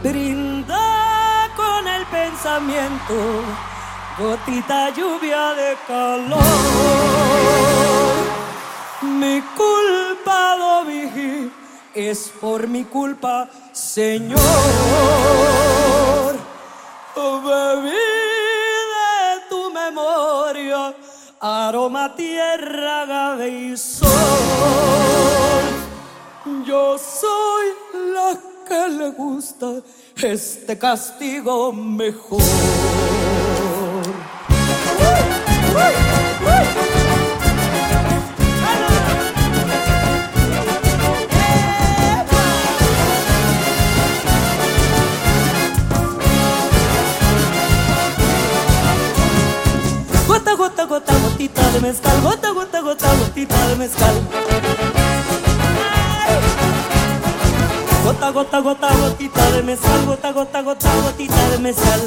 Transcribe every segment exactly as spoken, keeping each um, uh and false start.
brinda con el pensamiento, gotita lluvia de calor. Mi culpa, lo vi, es por mi culpa, Señor. Bebí de tu memoria, aroma, tierra, agave y sol. Yo soy la que le gusta este castigo mejor. ¡Uy, uy, uy! Gota, gota, gota, gotita de mezcal, gota, gota, gota, gotita de mezcal. Ay. Gota, gota, gota, gotita de mezcal, gota, gota, gota, gotita de mezcal.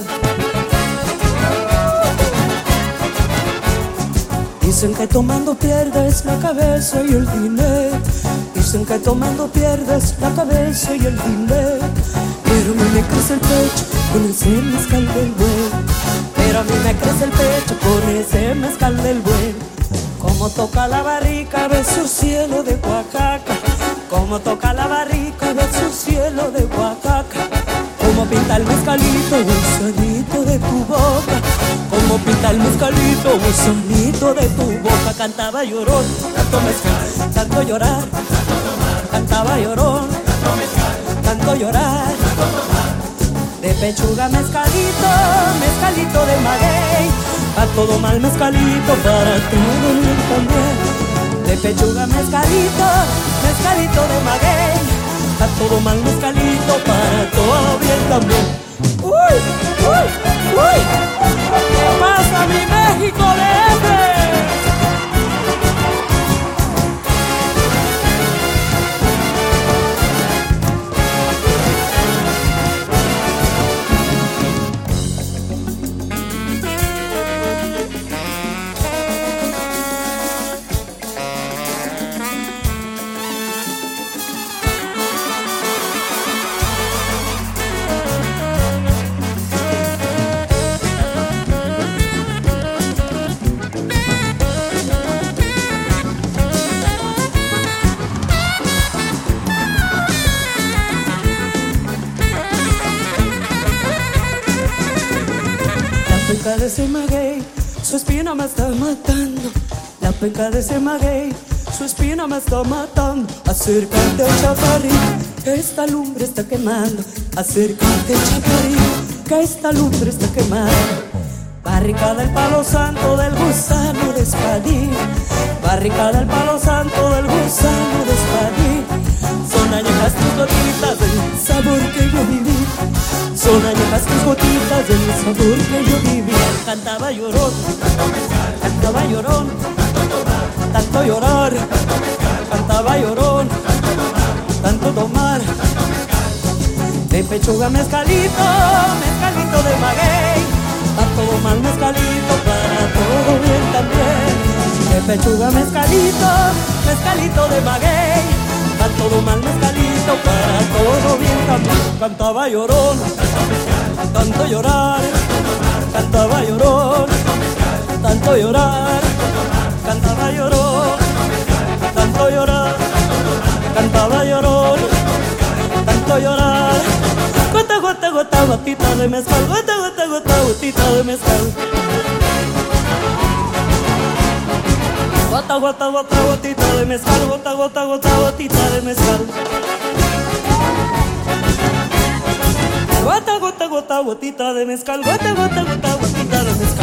Dicen que tomando pierdes la cabeza y el dinero. Dicen que tomando pierdes la cabeza y el dinero. Pero a mí me crece el pecho con ese mezcal del bueno. Pero a mí me crece el pecho con ese mezcal del bueno. Como toca la barrica, ves su cielo de Oaxaca. Como toca la barrica, ves su cielo de Oaxaca. Como pinta el mezcalito, gusanito de tu boca. Como pinta el mezcalito, gusanito de tu boca. Cantaba llorón, tanto mezcal, tanto llorar. Cantaba llorón, tanto mezcal, tanto llorar. De pechuga mezcalito, mezcalito de maguey. Pa' todo mal mezcalito, para todo bien también. De pechuga mezcalito, mezcalito de maguey. Pa' todo mal mezcalito, para todo bien también. ¡Uy! ¡Uy! ¡Uy! ¿Qué pasa, mi México D F? La penca de ese maguey, su espina me está matando. La penca de ese maguey, su espina me está matando. Acércate, chaparrín, que esta lumbre está quemando. Acércate, chaparrín, que esta lumbre está quemando. Barrica del palo santo del gusano de espadín. Barrica del palo santo del gusano de espadín. Son añejas tus gotitas del sabor que yo viví. Son añejas tus gotitas del sabor que yo viví. Cantaba llorón, cantaba llorón, tanto llorar. Cantaba llorón, tanto tomar. De pechuga mezcalito, mezcalito de maguey. Pa' todo mal mezcalito, para todo bien también. De pechuga mezcalito, mezcalito de maguey. Pa' todo mal mezcalito, para todo bien también. Cantaba llorón, tanto llorar. Cantaba llorón, tanto llorar. Cantaba llorón, tanto llorar. Cantaba llorón, tanto llorar. Gota, gota, gota, gotita de mezcal. Gota, gota, gota, gotita de mezcal. Gota, gota, gota, gotita de mezcal. Gota, gota, gota, gotita de mezcal. Gota, gota, gota, gotita de mezcal. Gota, gota, gota, gotita de mezcal.